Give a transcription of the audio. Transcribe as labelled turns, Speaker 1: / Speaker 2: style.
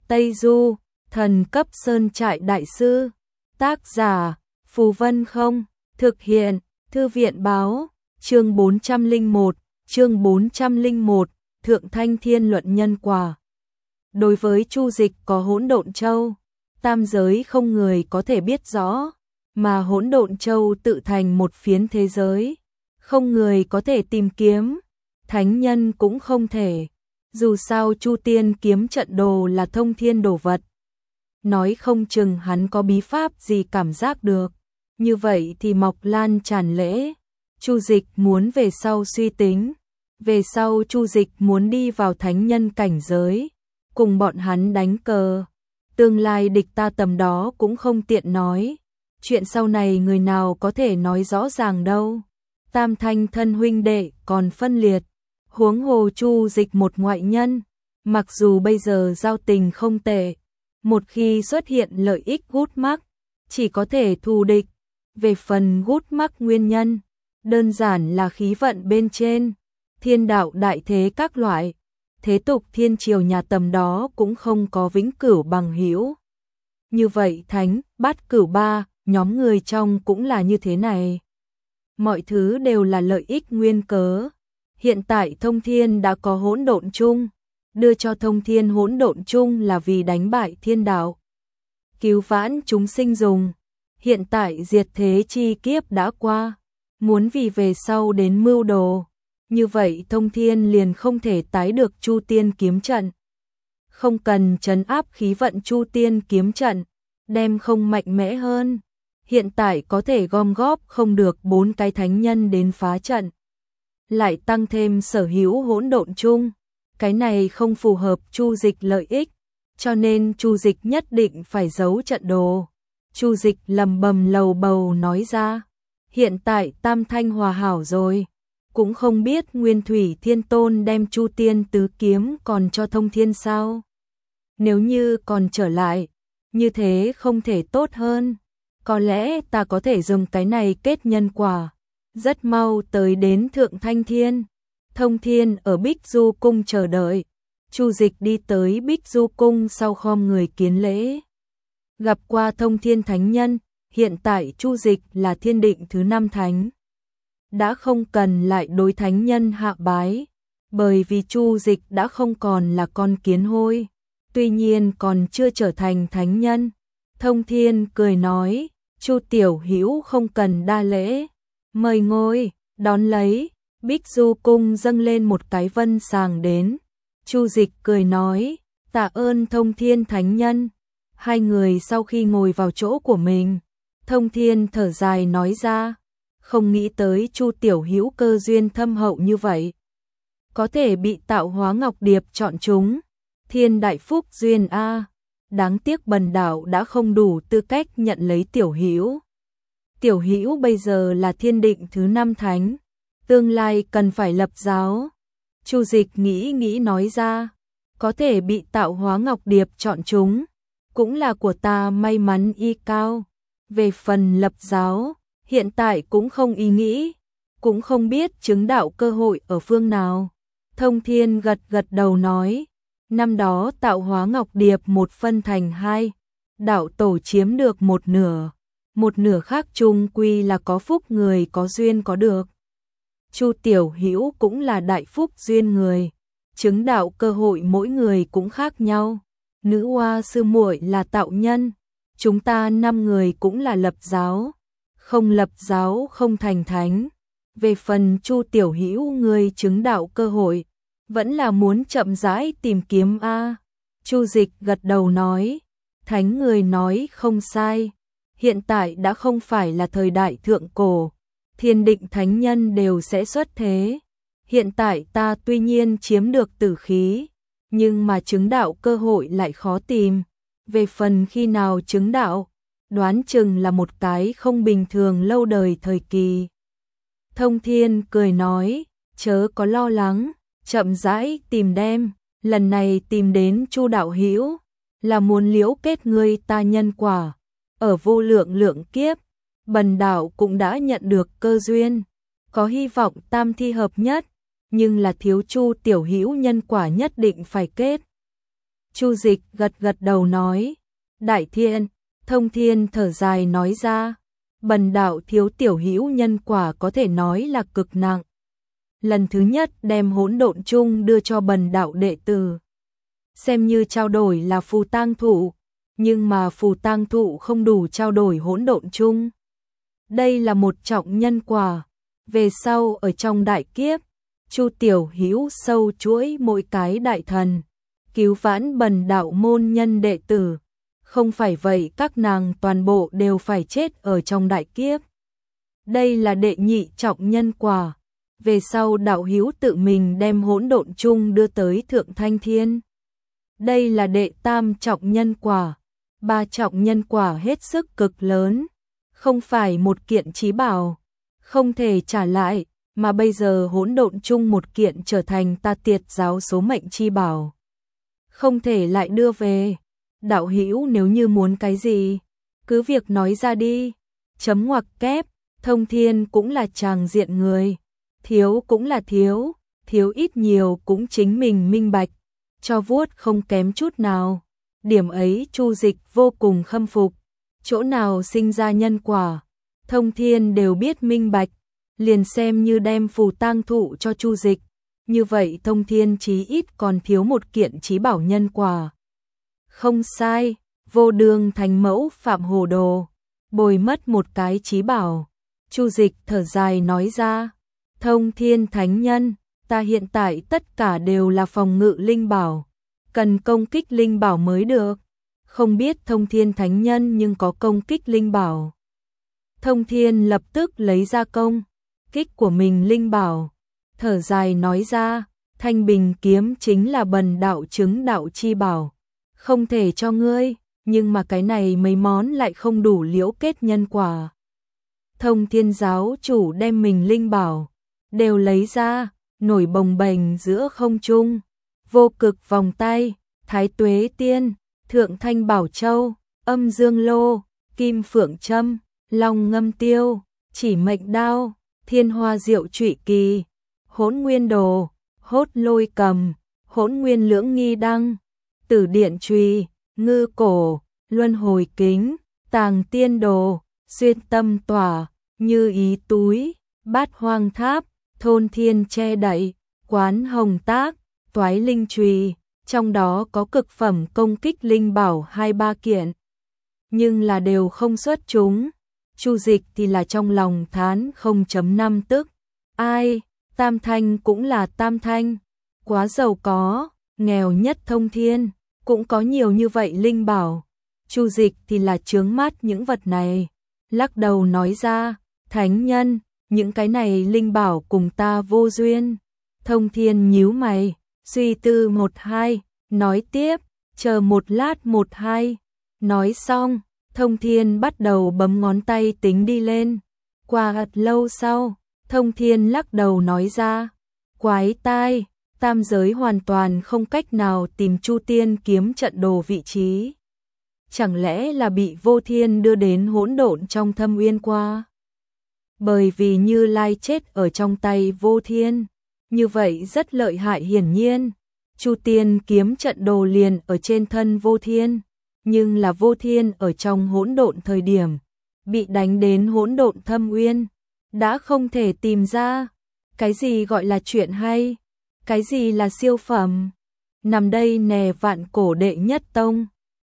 Speaker 1: Tây Du, thần cấp sơn trại đại sư. Tác giả, Phù Vân Không. Thực hiện, Thư viện báo. Chương 401, chương 401, Thượng Thanh Thiên luận nhân quả. Đối với Chu Dịch có Hỗn Độn Châu, tam giới không người có thể biết rõ, mà Hỗn Độn Châu tự thành một phiến thế giới, không người có thể tìm kiếm, thánh nhân cũng không thể. Dù sao Chu Tiên kiếm trận đồ là thông thiên đồ vật, nói không chừng hắn có bí pháp gì cảm giác được. Như vậy thì Mộc Lan tràn lễ. Chu Dịch muốn về sau suy tính, về sau Chu Dịch muốn đi vào thánh nhân cảnh giới, cùng bọn hắn đánh cờ. Tương lai địch ta tầm đó cũng không tiện nói, chuyện sau này người nào có thể nói rõ ràng đâu. Tam thanh thân huynh đệ còn phân liệt, huống hồ Chu Dịch một ngoại nhân, mặc dù bây giờ giao tình không tệ, một khi xuất hiện lợi ích gút mắc, chỉ có thể thù địch. Về phần gút mắc nguyên nhân, đơn giản là khí vận bên trên, thiên đạo đại thế các loại, thế tục thiên triều nhà tầm đó cũng không có vĩnh cửu bằng hữu. Như vậy thánh, bát cửu ba, nhóm người trong cũng là như thế này. Mọi thứ đều là lợi ích nguyên cớ. Hiện tại Thông Thiên đã có Hỗn Độn Chung, đưa cho Thông Thiên Hỗn Độn Chung là vì đánh bại thiên đạo, cứu vãn chúng sinh dùng. Hiện tại diệt thế chi kiếp đã qua, muốn vì về sau đến mưu đồ, như vậy Thông Thiên liền không thể tái được Chu Tiên kiếm trận. Không cần trấn áp khí vận Chu Tiên kiếm trận, đem không mạnh mẽ hơn. Hiện tại có thể gom góp không được 4 cái thánh nhân đến phá trận, lại tăng thêm sở hữu hỗn độn chung, cái này không phù hợp Chu Dịch lợi ích, cho nên Chu Dịch nhất định phải giấu trận đồ. Chu Dịch lầm bầm lầu bầu nói ra, hiện tại tam thanh hòa hảo rồi, cũng không biết Nguyên Thủy Thiên Tôn đem Chu Tiên tứ kiếm còn cho Thông Thiên sao? Nếu như còn trở lại, như thế không thể tốt hơn, có lẽ ta có thể dùng cái này kết nhân quả, rất mau tới đến Thượng Thanh Thiên. Thông Thiên ở Bích Du Cung chờ đợi, Chu Dịch đi tới Bích Du Cung sau khom người kiến lễ. Gặp qua Thông Thiên Thánh Nhân, hiện tại Chu Dịch là thiên định thứ 5 thánh, đã không cần lại đối thánh nhân hạ bái, bởi vì Chu Dịch đã không còn là con kiến hôi, tuy nhiên còn chưa trở thành thánh nhân. Thông Thiên cười nói, Chu tiểu hữu không cần đa lễ, mời ngồi. Đón lấy, Bích Du Cung dâng lên một cái vân sàng đến. Chu Dịch cười nói, tạ ơn Thông Thiên Thánh Nhân. Hai người sau khi ngồi vào chỗ của mình, Thông Thiên thở dài nói ra, không nghĩ tới Chu tiểu hữu cơ duyên thâm hậu như vậy, có thể bị Tạo Hóa Ngọc Điệp chọn chúng, thiên đại phúc duyên a. Đáng tiếc bần đạo đã không đủ tư cách nhận lấy tiểu hữu. Tiểu hữu bây giờ là thiên định thứ 5 thánh, tương lai cần phải lập giáo. Chu Dịch nghĩ nói ra, có thể bị Tạo Hóa Ngọc Điệp chọn chúng, cũng là của ta may mắn y cao. Về phần lập giáo, hiện tại cũng không ý nghĩ, cũng không biết chứng đạo cơ hội ở phương nào. Thông Thiên gật đầu nói, năm đó Tạo Hóa Ngọc Điệp một phân thành 2, đạo tổ chiếm được một nửa khác chung quy là có phúc người có duyên có được. Chu tiểu hữu cũng là đại phúc duyên người, chứng đạo cơ hội mỗi người cũng khác nhau. Nữ hoa sư muội là tạo nhân, chúng ta 5 người cũng là lập giáo, không lập giáo không thành thánh. Về phần Chu tiểu hữu người chứng đạo cơ hội, vẫn là muốn chậm rãi tìm kiếm a. Chu Dịch gật đầu nói, thánh người nói không sai, hiện tại đã không phải là thời đại thượng cổ, thiên định thánh nhân đều sẽ xuất thế. Hiện tại ta tuy nhiên chiếm được tử khí, nhưng mà chứng đạo cơ hội lại khó tìm. Về phần khi nào chứng đạo, đoán chừng là một cái không bình thường lâu đời thời kỳ. Thông Thiên cười nói, chớ có lo lắng, chậm rãi tìm đem, lần này tìm đến Chu đạo hữu, là muốn liễu kết ngươi ta nhân quả. Ở vô lượng kiếp, bần đạo cũng đã nhận được cơ duyên, có hy vọng tam thi hợp nhất, nhưng là thiếu Chu tiểu hữu nhân quả nhất định phải kết. Chu Dịch gật gật đầu nói, Đại Thiên. Thông Thiên thở dài nói ra, bần đạo thiếu tiểu hữu nhân quả có thể nói là cực nặng. Lần thứ nhất đem hỗn độn chung đưa cho bần đạo đệ tử, xem như trao đổi là phù tang thụ, nhưng mà phù tang thụ không đủ trao đổi hỗn độn chung. Đây là một trọng nhân quả, về sau ở trong đại kiếp, Chu tiểu hữu sâu chuỗi mỗi cái đại thần, cứu vãn bần đạo môn nhân đệ tử, không phải vậy các nàng toàn bộ đều phải chết ở trong đại kiếp. Đây là đệ nhị trọng nhân quả, về sau đạo hữu tự mình đem hỗn độn chung đưa tới Thượng Thanh Thiên. Đây là đệ tam trọng nhân quả, ba trọng nhân quả hết sức cực lớn, không phải một kiện chí bảo, không thể trả lại, mà bây giờ hỗn độn chung một kiện trở thành ta Tiệt giáo số mệnh chi bảo, không thể lại đưa về. Đạo hữu nếu như muốn cái gì, cứ việc nói ra đi. Chấm ngoặc kép, Thông Thiên cũng là tràng diện người, thiếu cũng là thiếu, thiếu ít nhiều cũng chính mình minh bạch, cho vuốt không kém chút nào. Điểm ấy Chu Dịch vô cùng khâm phục, chỗ nào sinh ra nhân quả, Thông Thiên đều biết minh bạch, liền xem như đem phù tang thụ cho Chu Dịch, như vậy Thông Thiên chí ít còn thiếu một kiện chí bảo nhân quả. Không sai, vô đường thành mẫu phạm hồ đồ, bồi mất một cái chí bảo. Chu Dịch thở dài nói ra, Thông Thiên thánh nhân, ta hiện tại tất cả đều là phòng ngự linh bảo, cần công kích linh bảo mới được. Không biết Thông Thiên thánh nhân nhưng có công kích linh bảo. Thông Thiên lập tức lấy ra công kích của mình linh bảo, thở dài nói ra, Thanh Bình kiếm chính là bần đạo chứng đạo chi bảo, không thể cho ngươi, nhưng mà cái này mấy món lại không đủ liễu kết nhân quả. Thông Thiên giáo chủ đem mình linh bảo đều lấy ra, nổi bồng bềnh giữa không trung, vô cực vòng tay, Thái Tuế Tiên, Thượng Thanh Bảo Châu, Âm Dương Lô, Kim Phượng Châm, Long Ngâm Tiêu, Chỉ Mệnh Đao, Thiên Hoa Diệu Trụy Kỳ, Hỗn Nguyên Đồ, Hốt Lôi Cầm, Hỗn Nguyên Lưỡng Nghi Đăng, Tử Điện Chùy, Ngư Cổ, Luân Hồi Kính, Tàng Tiên Đồ, Xuyên Tâm Tỏa, Như Ý Túi, Bát Hoang Tháp, Thôn Thiên Che Đậy, Quán Hồng Tác, Toái Linh Chùy, trong đó có cực phẩm công kích linh bảo 2-3 kiện, nhưng là đều không xuất chúng. Chu Dịch thì là trong lòng thán 0.5 tức, ai, Tam Thanh cũng là Tam Thanh, quá giàu có, nghèo nhất Thông Thiên, cũng có nhiều như vậy linh bảo. Chu Dịch thì là chướng mắt những vật này, lắc đầu nói ra, thánh nhân, những cái này linh bảo cùng ta vô duyên. Thông Thiên nhíu mày, suy tư 1-2, nói tiếp, chờ một lát 1-2. Nói xong, Thông Thiên bắt đầu bấm ngón tay tính đi lên. Qua thật lâu sau, Thông Thiên lắc đầu nói ra, quái tai, tam giới hoàn toàn không cách nào tìm Chu Tiên kiếm trận đồ vị trí. Chẳng lẽ là bị Vô Thiên đưa đến hỗn độn trong Thâm Uyên qua? Bởi vì Như Lai chết ở trong tay Vô Thiên, như vậy rất lợi hại hiển nhiên. Chu Tiên kiếm trận đồ liền ở trên thân Vô Thiên, nhưng là Vô Thiên ở trong hỗn độn thời điểm, bị đánh đến hỗn độn Thâm Uyên, đã không thể tìm ra. Cái gì gọi là chuyện hay? Cái gì là siêu phẩm? Nằm đây nè vạn cổ đệ nhất tông,